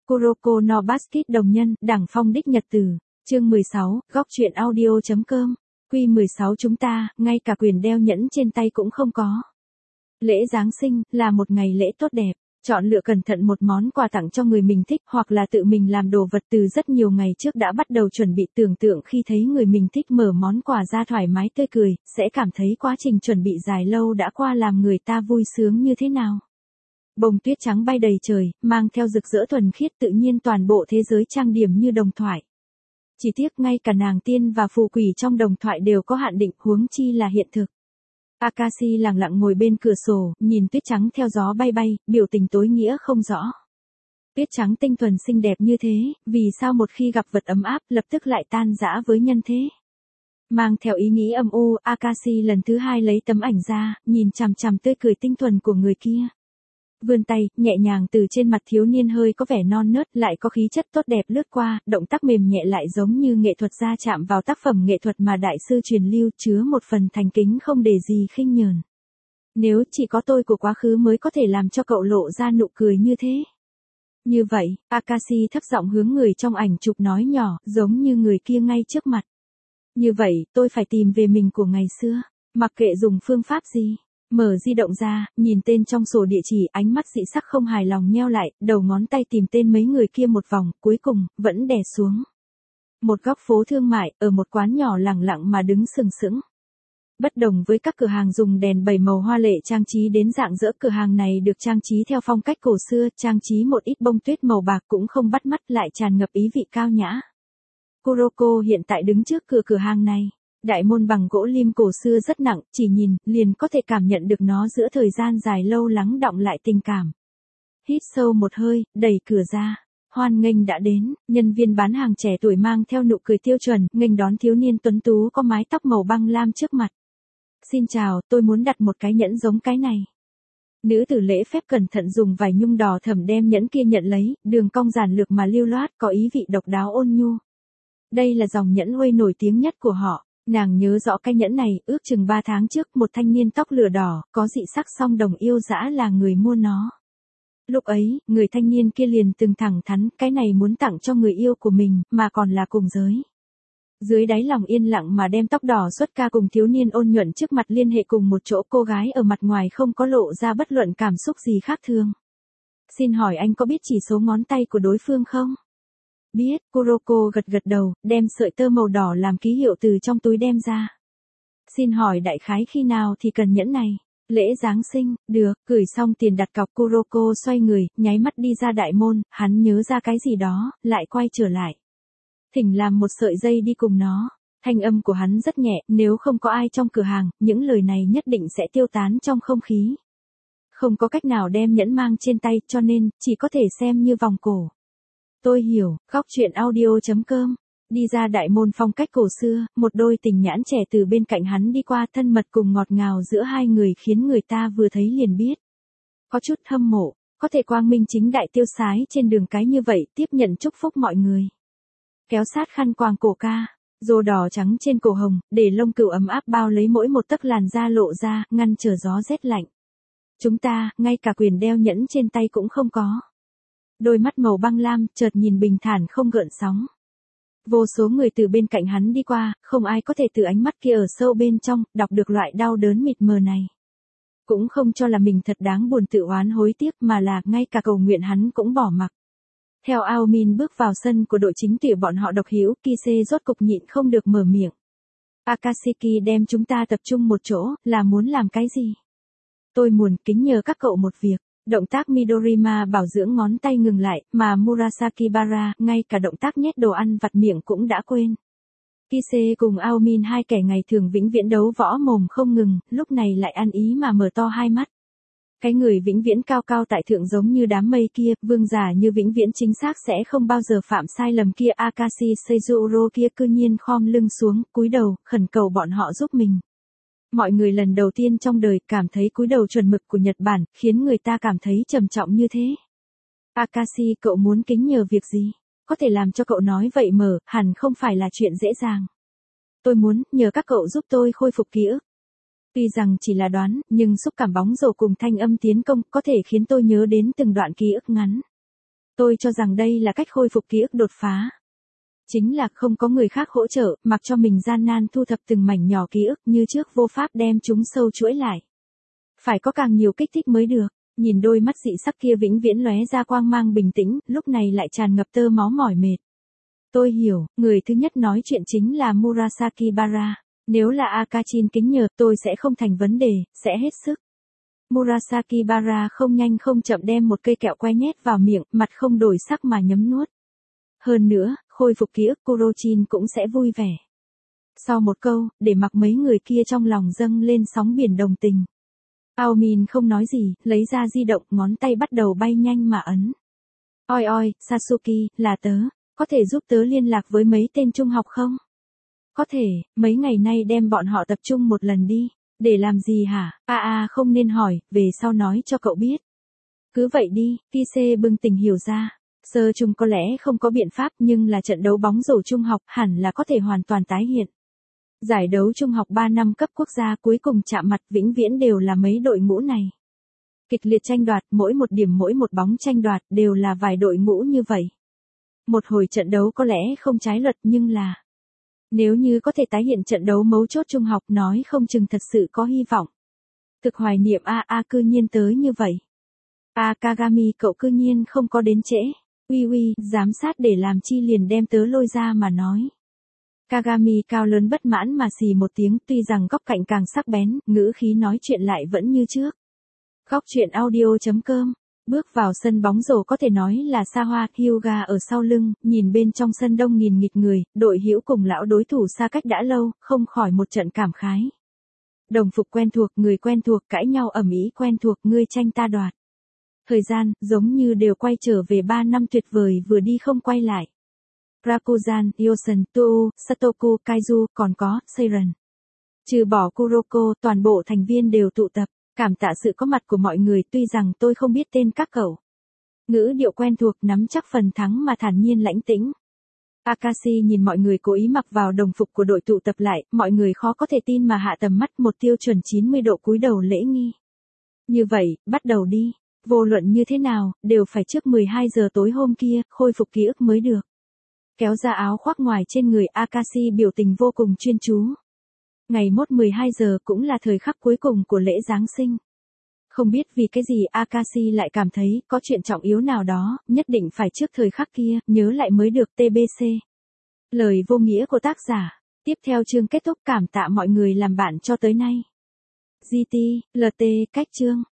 Kuroko no Basket đồng nhân, Đảng Phong đích nhật tử, chương 16, góc truyện audio.com, Q16 chúng ta, ngay cả quyền đeo nhẫn trên tay cũng không có. Lễ Giáng sinh, là một ngày lễ tốt đẹp, chọn lựa cẩn thận một món quà tặng cho người mình thích hoặc là tự mình làm đồ vật từ rất nhiều ngày trước đã bắt đầu chuẩn bị tưởng tượng khi thấy người mình thích mở món quà ra thoải mái tươi cười, sẽ cảm thấy quá trình chuẩn bị dài lâu đã qua làm người ta vui sướng như thế nào. Bông tuyết trắng bay đầy trời, mang theo rực rỡ thuần khiết tự nhiên toàn bộ thế giới trang điểm như đồng thoại. Chỉ tiếc ngay cả nàng tiên và phù quỷ trong đồng thoại đều có hạn định, huống chi là hiện thực. Akashi lặng lặng ngồi bên cửa sổ, nhìn tuyết trắng theo gió bay bay, biểu tình tối nghĩa không rõ. Tuyết trắng tinh thuần xinh đẹp như thế, vì sao một khi gặp vật ấm áp lập tức lại tan rã với nhân thế? Mang theo ý nghĩ âm u, Akashi lần thứ hai lấy tấm ảnh ra, nhìn chằm chằm tươi cười tinh thuần của người kia. Vươn tay, nhẹ nhàng từ trên mặt thiếu niên hơi có vẻ non nớt lại có khí chất tốt đẹp lướt qua, động tác mềm nhẹ lại giống như nghệ thuật gia chạm vào tác phẩm nghệ thuật mà đại sư truyền lưu, chứa một phần thành kính không để gì khinh nhờn. Nếu chỉ có tôi của quá khứ mới có thể làm cho cậu lộ ra nụ cười như thế. Như vậy, Akashi thấp giọng hướng người trong ảnh chụp nói nhỏ, giống như người kia ngay trước mặt. Như vậy, tôi phải tìm về mình của ngày xưa, mặc kệ dùng phương pháp gì. Mở di động ra, nhìn tên trong sổ địa chỉ, ánh mắt dị sắc không hài lòng nheo lại, đầu ngón tay tìm tên mấy người kia một vòng, cuối cùng, vẫn đè xuống. Một góc phố thương mại, ở một quán nhỏ lẳng lặng mà đứng sừng sững. Bất đồng với các cửa hàng dùng đèn bảy màu hoa lệ trang trí đến rạng rỡ, cửa hàng này được trang trí theo phong cách cổ xưa, trang trí một ít bông tuyết màu bạc cũng không bắt mắt lại tràn ngập ý vị cao nhã. Kuroko hiện tại đứng trước cửa hàng này. Đại môn bằng gỗ lim cổ xưa rất nặng, chỉ nhìn, liền có thể cảm nhận được nó giữa thời gian dài lâu lắng đọng lại tình cảm. Hít sâu một hơi, đẩy cửa ra. Hoan nghênh đã đến, nhân viên bán hàng trẻ tuổi mang theo nụ cười tiêu chuẩn, nghênh đón thiếu niên tuấn tú có mái tóc màu băng lam trước mặt. Xin chào, tôi muốn đặt một cái nhẫn giống cái này. Nữ tử lễ phép cẩn thận dùng vải nhung đỏ thẫm đem nhẫn kia nhận lấy, đường cong giản lược mà lưu loát, có ý vị độc đáo ôn nhu. Đây là dòng nhẫn Huê nổi tiếng nhất của họ. Nàng nhớ rõ cái nhẫn này, ước chừng 3 tháng trước, một thanh niên tóc lửa đỏ, có dị sắc song đồng yêu dã là người mua nó. Lúc ấy, người thanh niên kia liền từng thẳng thắn, cái này muốn tặng cho người yêu của mình, mà còn là cùng giới. Dưới đáy lòng yên lặng mà đem tóc đỏ xuất ca cùng thiếu niên ôn nhuận trước mặt liên hệ cùng một chỗ, cô gái ở mặt ngoài không có lộ ra bất luận cảm xúc gì khác thường. Xin hỏi anh có biết chỉ số ngón tay của đối phương không? Biết, Kuroko gật gật đầu, đem sợi tơ màu đỏ làm ký hiệu từ trong túi đem ra. Xin hỏi đại khái khi nào thì cần nhẫn này? Lễ Giáng sinh, được, gửi xong tiền đặt cọc, Kuroko xoay người, nháy mắt đi ra đại môn, hắn nhớ ra cái gì đó, lại quay trở lại. Thỉnh làm một sợi dây đi cùng nó. Thanh âm của hắn rất nhẹ, nếu không có ai trong cửa hàng, những lời này nhất định sẽ tiêu tán trong không khí. Không có cách nào đem nhẫn mang trên tay, cho nên, chỉ có thể xem như vòng cổ. Tôi hiểu, góc truyện audio.com. Đi ra đại môn phong cách cổ xưa, một đôi tình nhãn trẻ từ bên cạnh hắn đi qua, thân mật cùng ngọt ngào giữa hai người khiến người ta vừa thấy liền biết. Có chút hâm mộ, có thể quang minh chính đại tiêu sái trên đường cái như vậy, tiếp nhận chúc phúc mọi người. Kéo sát khăn quàng cổ ca, rô đỏ trắng trên cổ hồng, để lông cừu ấm áp bao lấy mỗi một tấc làn da lộ ra, ngăn trở gió rét lạnh. Chúng ta, ngay cả quyền đeo nhẫn trên tay cũng không có. Đôi mắt màu băng lam, chợt nhìn bình thản không gợn sóng. Vô số người từ bên cạnh hắn đi qua, không ai có thể từ ánh mắt kia ở sâu bên trong, đọc được loại đau đớn mịt mờ này. Cũng không cho là mình thật đáng buồn tự oán hối tiếc mà là, ngay cả cầu nguyện hắn cũng bỏ mặc. Theo Aomin bước vào sân của đội chính tuyển bọn họ độc hữu, Kise rốt cục nhịn không được mở miệng. Akashiki đem chúng ta tập trung một chỗ, là muốn làm cái gì? Tôi muốn kính nhờ các cậu một việc. Động tác Midorima bảo dưỡng ngón tay ngừng lại, mà Murasaki Bara, ngay cả động tác nhét đồ ăn vặt miệng cũng đã quên. Kise cùng Aomin hai kẻ ngày thường vĩnh viễn đấu võ mồm không ngừng, lúc này lại ăn ý mà mở to hai mắt. Cái người vĩnh viễn cao cao tại thượng giống như đám mây kia, vương giả như vĩnh viễn chính xác sẽ không bao giờ phạm sai lầm kia, Akashi Seizuro kia cư nhiên khom lưng xuống, cúi đầu, khẩn cầu bọn họ giúp mình. Mọi người lần đầu tiên trong đời cảm thấy cúi đầu chuẩn mực của Nhật Bản, khiến người ta cảm thấy trầm trọng như thế. Akashi, cậu muốn kính nhờ việc gì? Có thể làm cho cậu nói vậy mở, hẳn không phải là chuyện dễ dàng. Tôi muốn, nhờ các cậu giúp tôi khôi phục ký ức. Tuy rằng chỉ là đoán, nhưng xúc cảm bóng rổ cùng thanh âm tiến công có thể khiến tôi nhớ đến từng đoạn ký ức ngắn. Tôi cho rằng đây là cách khôi phục ký ức đột phá. Chính là không có người khác hỗ trợ, mặc cho mình gian nan thu thập từng mảnh nhỏ ký ức như trước vô pháp đem chúng sâu chuỗi lại. Phải có càng nhiều kích thích mới được. Nhìn đôi mắt dị sắc kia vĩnh viễn lóe ra quang mang bình tĩnh, lúc này lại tràn ngập tơ máu mỏi mệt. Tôi hiểu, người thứ nhất nói chuyện chính là Murasaki Bara. Nếu là Akachin kính nhờ, tôi sẽ không thành vấn đề, sẽ hết sức. Murasaki Bara không nhanh không chậm đem một cây kẹo que nhét vào miệng, mặt không đổi sắc mà nhấm nuốt. Hơn nữa, khôi phục ký ức Kurochin cũng sẽ vui vẻ. Sau một câu, để mặc mấy người kia trong lòng dâng lên sóng biển đồng tình. Aomin không nói gì, lấy ra di động, ngón tay bắt đầu bay nhanh mà ấn. Oi oi, Sasuke, là tớ, có thể giúp tớ liên lạc với mấy tên trung học không? Có thể, mấy ngày nay đem bọn họ tập trung một lần đi. Để làm gì hả? Không nên hỏi, về sau nói cho cậu biết. Cứ vậy đi, Kise bừng tỉnh hiểu ra. Sơ trung có lẽ không có biện pháp nhưng là trận đấu bóng rổ trung học hẳn là có thể hoàn toàn tái hiện. Giải đấu trung học 3 năm cấp quốc gia cuối cùng chạm mặt vĩnh viễn đều là mấy đội ngũ này. Kịch liệt tranh đoạt, mỗi một điểm mỗi một bóng tranh đoạt đều là vài đội ngũ như vậy. Một hồi trận đấu có lẽ không trái luật nhưng là... Nếu như có thể tái hiện trận đấu mấu chốt trung học nói không chừng thật sự có hy vọng. Thực hoài niệm cư nhiên tới như vậy. Kagami cậu cư nhiên không có đến trễ. Uy, giám sát để làm chi liền đem tớ lôi ra mà nói. Kagami cao lớn bất mãn mà xì một tiếng, tuy rằng góc cạnh càng sắc bén, ngữ khí nói chuyện lại vẫn như trước. Góc chuyện audio.com. Bước vào sân bóng rổ có thể nói là xa hoa, Hyuga ở sau lưng, nhìn bên trong sân đông nghìn nghịt người, đội hữu cùng lão đối thủ xa cách đã lâu, không khỏi một trận cảm khái. Đồng phục quen thuộc, người quen thuộc, cãi nhau ầm ĩ quen thuộc, ngươi tranh ta đoạt. Thời gian, giống như đều quay trở về 3 năm tuyệt vời vừa đi không quay lại. Rakuzan, Yosen, Tou, Satoku, Kaizu, còn có, Seiren. Trừ bỏ Kuroko, toàn bộ thành viên đều tụ tập. Cảm tạ sự có mặt của mọi người tuy rằng tôi không biết tên các cậu. Ngữ điệu quen thuộc nắm chắc phần thắng mà thản nhiên lãnh tĩnh. Akashi nhìn mọi người cố ý mặc vào đồng phục của đội tụ tập lại, mọi người khó có thể tin mà hạ tầm mắt một tiêu chuẩn 90 độ cúi đầu lễ nghi. Như vậy, bắt đầu đi. Vô luận như thế nào, đều phải trước 12 giờ tối hôm kia, khôi phục ký ức mới được. Kéo ra áo khoác ngoài trên người Akashi biểu tình vô cùng chuyên chú. Ngày mốt 12 giờ cũng là thời khắc cuối cùng của lễ Giáng sinh. Không biết vì cái gì Akashi lại cảm thấy có chuyện trọng yếu nào đó, nhất định phải trước thời khắc kia, nhớ lại mới được TBC. Lời vô nghĩa của tác giả. Tiếp theo chương kết thúc, cảm tạ mọi người làm bạn cho tới nay. GT, LT, cách chương.